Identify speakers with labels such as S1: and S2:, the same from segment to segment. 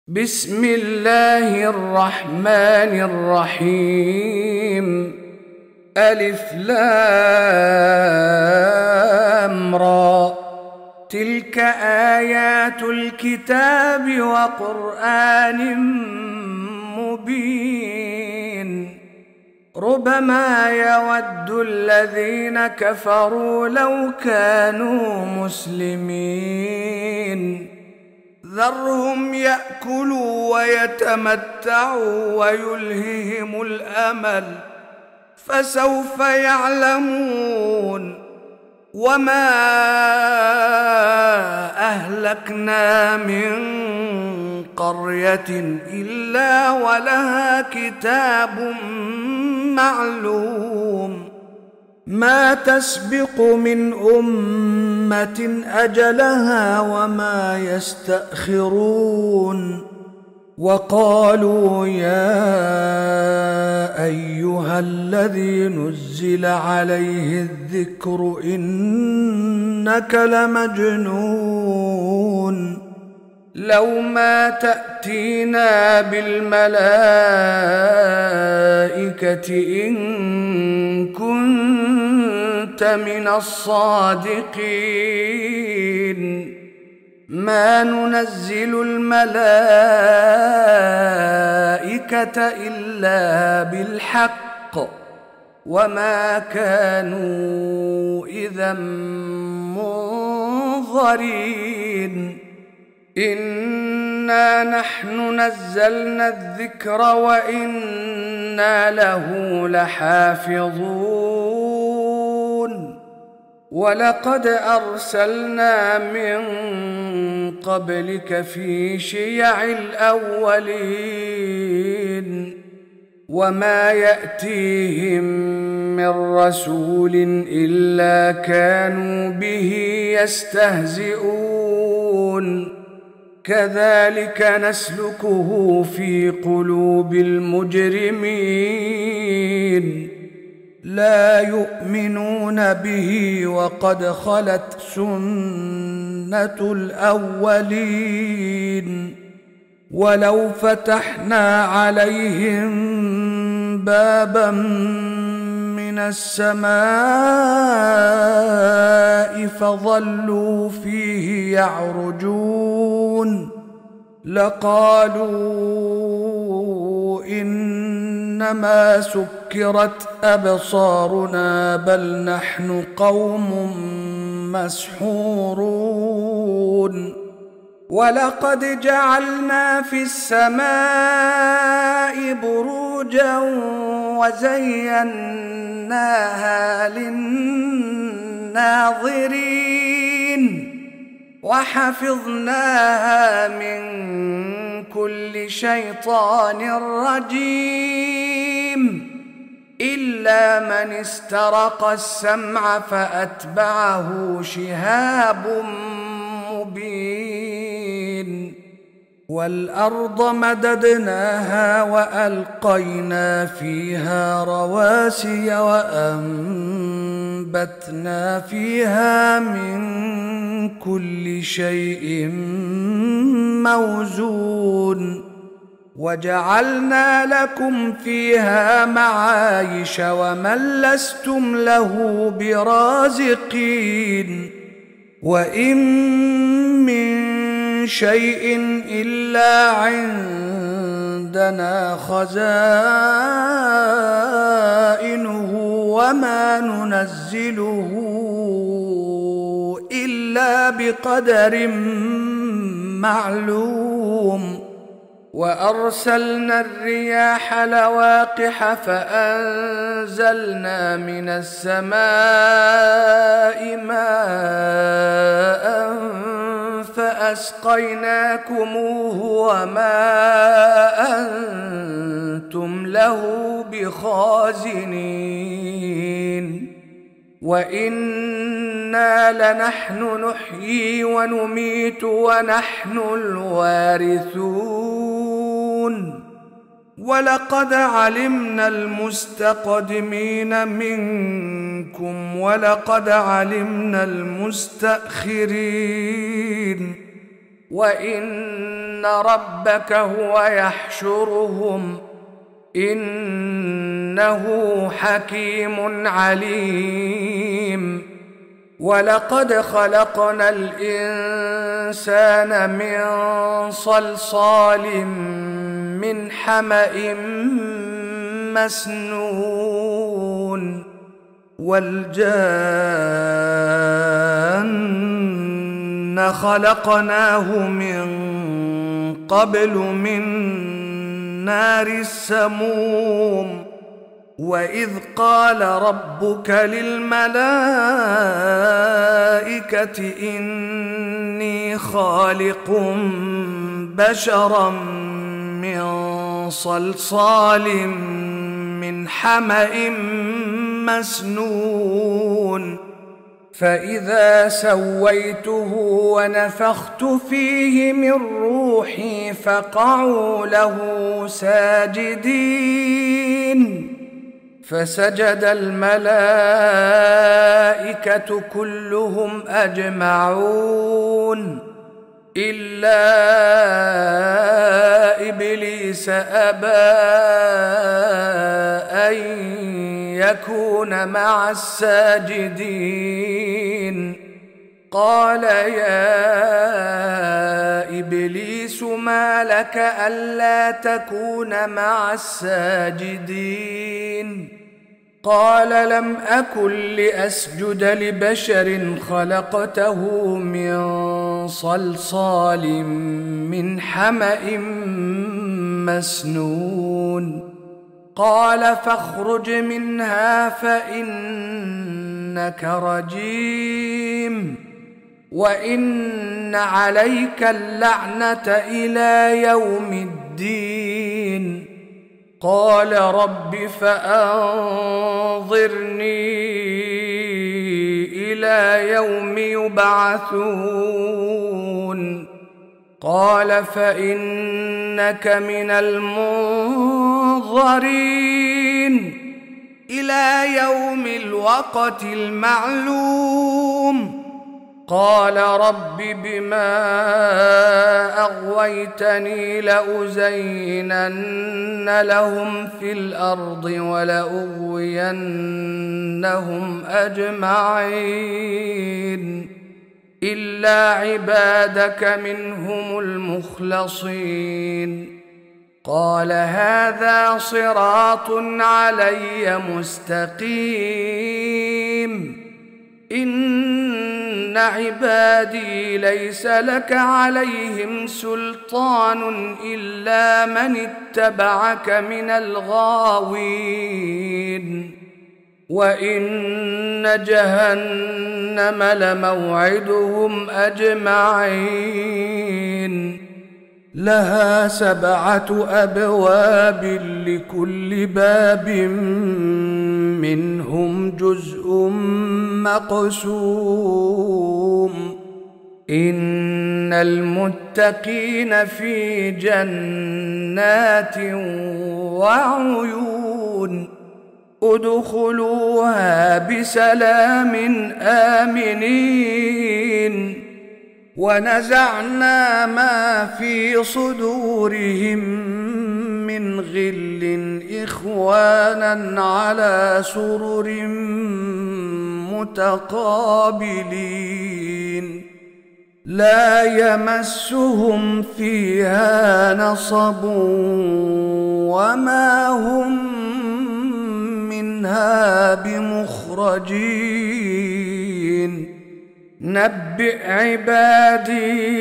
S1: بسم الله الرحمن الرحيم. ألف لام را، تلك آيات الكتاب وقرآن مبين. ربما يود الذين كفروا لو كانوا مسلمين. ذرهم يأكلوا ويتمتعوا ويلههم الأمل، فسوف يعلمون. وما أهلكنا من قرية إلا ولها كتاب معلوم، ما تسبق من أمة أجلها وما يستأخرون. وقالوا يا أيها الذي نزل عليه الذكر إنك لمجنون، لو ما تأتينا بالملائكة إن كنت من الصادقين. ما ننزل الملائكة إلا بالحق وما كانوا إذا منظرين. إنا نحن نزلنا الذكر وإنا له لحافظون. ولقد أرسلنا من قبلك في شيع الأولين، وما يأتيهم من رسول إلا كانوا به يستهزئون. كذلك نسلكه في قلوب المجرمين، لا يؤمنون به وقد خلت سنة الأولين. ولو فتحنا عليهم بابا من السماء فظلوا فيه يعرجون لقالوا إنما سكرت أبصارنا بل نحن قوم مسحورون. ولقد جعلنا في السماء بروجا وزيناها للناظرين وحفظناها من كل شيطان رجيم، إلا من استرق السمع فأتبعه شهاب مبين. والأرض مددناها وألقينا فيها رواسي وأنبتنا فيها من كل شيء موزون. وجعلنا لكم فيها معايش ومن لستم له برازقين. وإن من شيء إلا عندنا خزائنه وما ننزله إلا بقدر معلوم. وأرسلنا الرياح لواقح فأنزلنا من السماء ماء فأسقيناكموه وما أنتم له بخازنين. وإنا لنحن نحيي ونميت ونحن الوارثون. ولقد علمنا المستقدمين منكم ولقد علمنا المستأخرين. وإن ربك هو يحشرهم إنه حكيم عليم ولقد خلقنا الإنسان من صلصال من حمأ مسنون والجان خلقناه من قبل من نار السموم وإذ قال ربك للملائكة إني خالق بشرا من صلصال من حمأ مسنون فإذا سويته ونفخت فيه من روحي فقعوا له ساجدين فسجد الملائكة كلهم أجمعون إلا إبليس أبى أن يكون مع الساجدين قال يا إبليس ما لك ألا تكون مع الساجدين قال لم أكن لأسجد لبشر خلقته من صلصال من حمأ مسنون قال فاخرج منها فإنك رجيم وإن عليك اللعنة إلى يوم الدين قال رب فأنظرني إلى يوم يبعثون قال فإنك من المنظرين إلى يوم الوقت المعلوم قال رب بما أغويتني لأزينن لهم في الأرض ولأغوينهم أجمعين إلا عبادك منهم المخلصين قال هذا صراط علي مستقيم إن عبادي ليس لك عليهم سلطان إلا من اتبعك من الغاوين وإن جهنم لموعدهم أجمعين لها 7 أبواب لكل باب منهم جزء مقسوم إن المتقين في جنات وعيون ادخلوها بسلام آمنين ونزعنا ما في صدورهم من غل إخوانا على سرر متقابلين لا يمسهم فيها نصب وما هم منها بمخرجين نبئ عبادي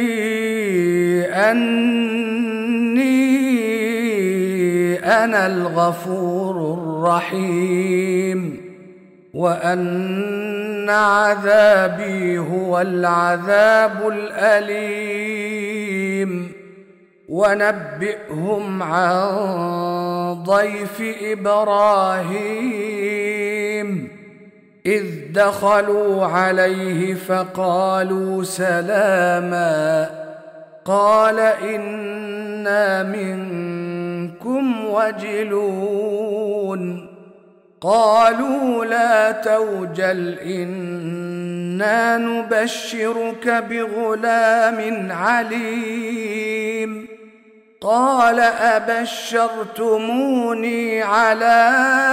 S1: أني أنا الغفور الرحيم وأن عذابي هو العذاب الأليم ونبئهم عن ضيف إبراهيم إذ دخلوا عليه فقالوا سلاما قال إنا منكم وجلون قالوا لا توجل إنا إنا نبشرك بغلام عليم قال أبشرتموني على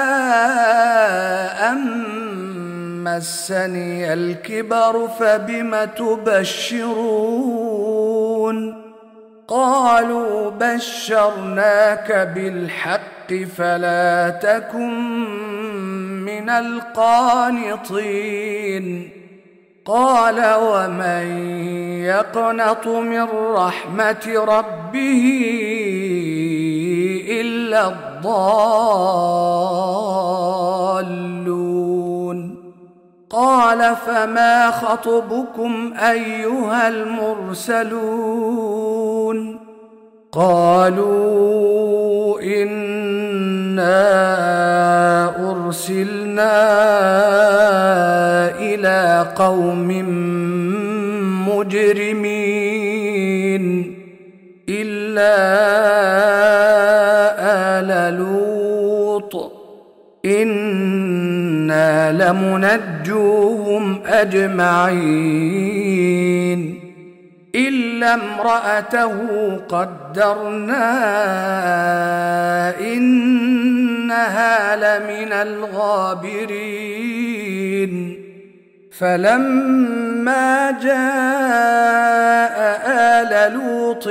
S1: أن مسني الكبر فبم تبشرون قالوا بشرناك بالحق فلا تكن من القانطين قال ومن يقنط من رحمة ربه إلا الضالون قال فما خطبكم أيها المرسلون قالوا إنا أرسلنا إلى قوم مجرمين إلا آل لوط إنا لمنجوهم أجمعين إلا امرأته قدرنا إنها لمن الغابرين فلما جاء آل لوط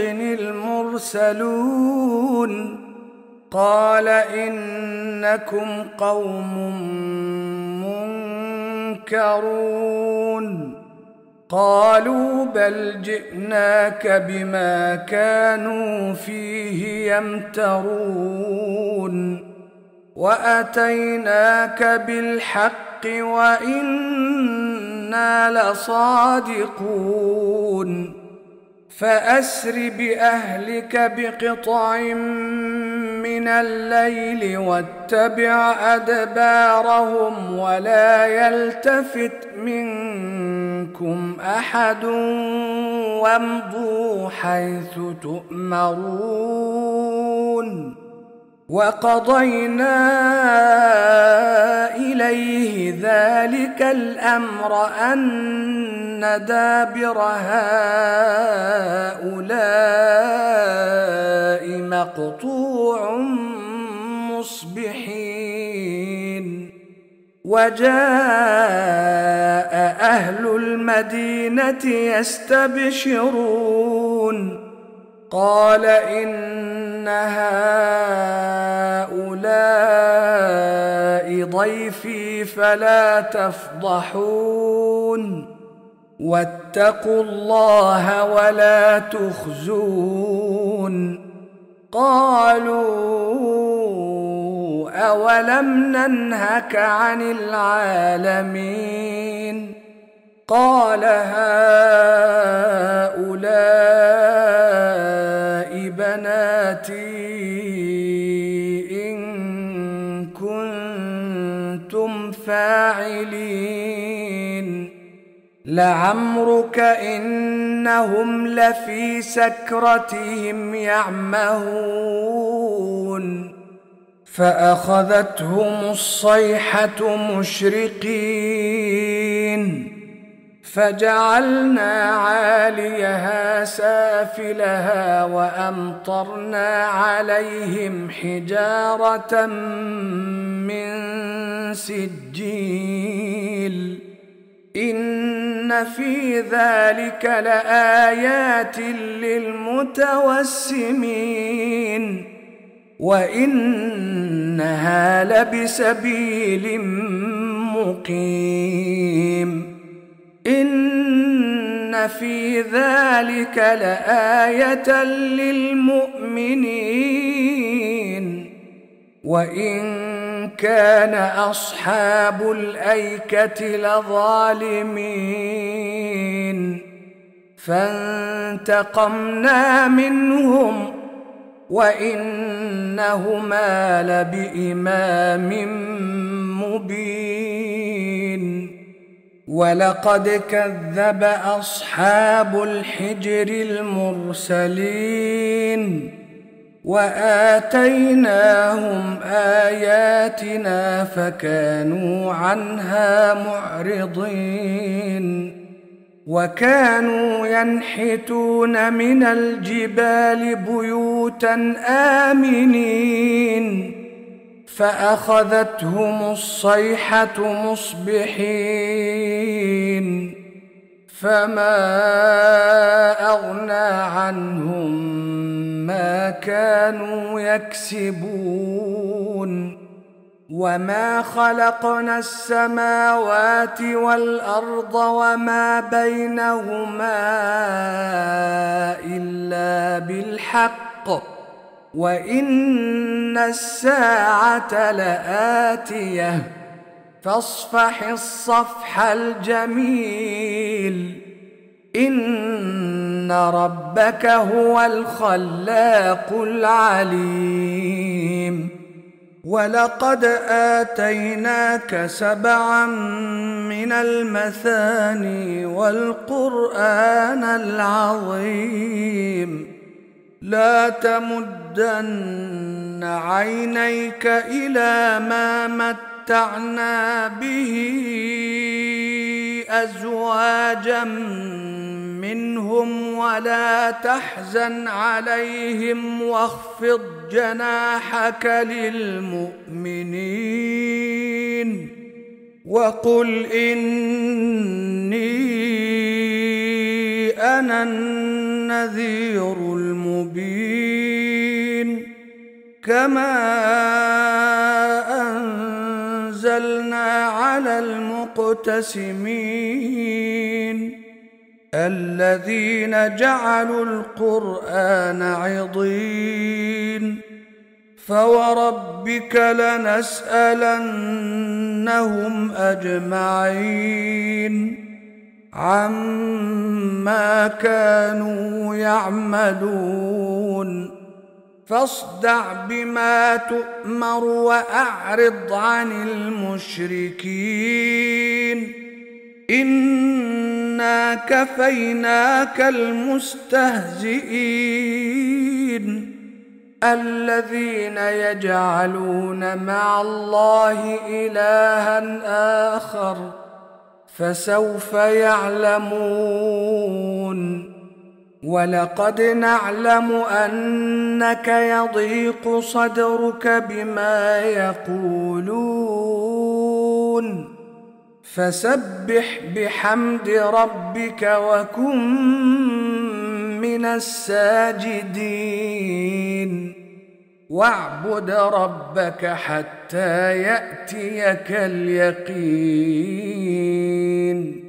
S1: المرسلون قال إنكم قوم منكرون قالوا بل جئناك بما كانوا فيه يمترون وأتيناك بالحق وإنا لصادقون فأسر بأهلك بقطع من الليل واتبع أدبارهم ولا يلتفت منكم أحد وامضوا حيث تؤمرون وقضينا إليه ذلك الأمر أن دابر هؤلاء مقطوع مصبحين وجاء أهل المدينة يستبشرون قال إن هؤلاء ضيفي فلا تفضحون واتقوا الله ولا تخزون قالوا أولم ننهك عن العالمين قال هؤلاء بناتي إن كنتم فاعلين لعمرك إنهم لفي سكرتهم يعمهون فأخذتهم الصيحة مشرقين فجعلنا عاليها سافلها وأمطرنا عليهم حجارة من سجيل إن في ذلك لآيات للمتوسمين وإنها لبسبيل مقيم إن في ذلك لآية للمؤمنين وإن كان أصحاب الأيكة لظالمين فانتقمنا منهم وإنهما لبإمام مبين ولقد كذب أصحاب الحجر المرسلين وآتيناهم آياتنا فكانوا عنها معرضين وكانوا ينحتون من الجبال بيوتا آمنين فأخذتهم الصيحة مصبحين فما أغنى عنهم ما كانوا يكسبون وما خلقنا السماوات والأرض وما بينهما إلا بالحق وإن الساعة لآتية فاصفح الصفح الجميل إن ربك هو الخلاق العليم ولقد آتيناك 7 من المثاني والقرآن العظيم لا تمدن عينيك إلى ما متعنا به أزواجا منهم ولا تحزن عليهم واخفض جناحك للمؤمنين وقل إني أنا النذير المبين كما أنزلنا على المقتسمين الذين جعلوا القرآن عضين فوربك لنسألنهم أجمعين عما كانوا يعملون فاصدع بما تؤمر وأعرض عن المشركين إنا كفيناك المستهزئين الذين يجعلون مع الله إلها آخر فسوف يعلمون ولقد نعلم أنك يضيق صدرك بما يقولون فسبح بحمد ربك وكن من الساجدين واعبد ربك حتى يأتيك اليقين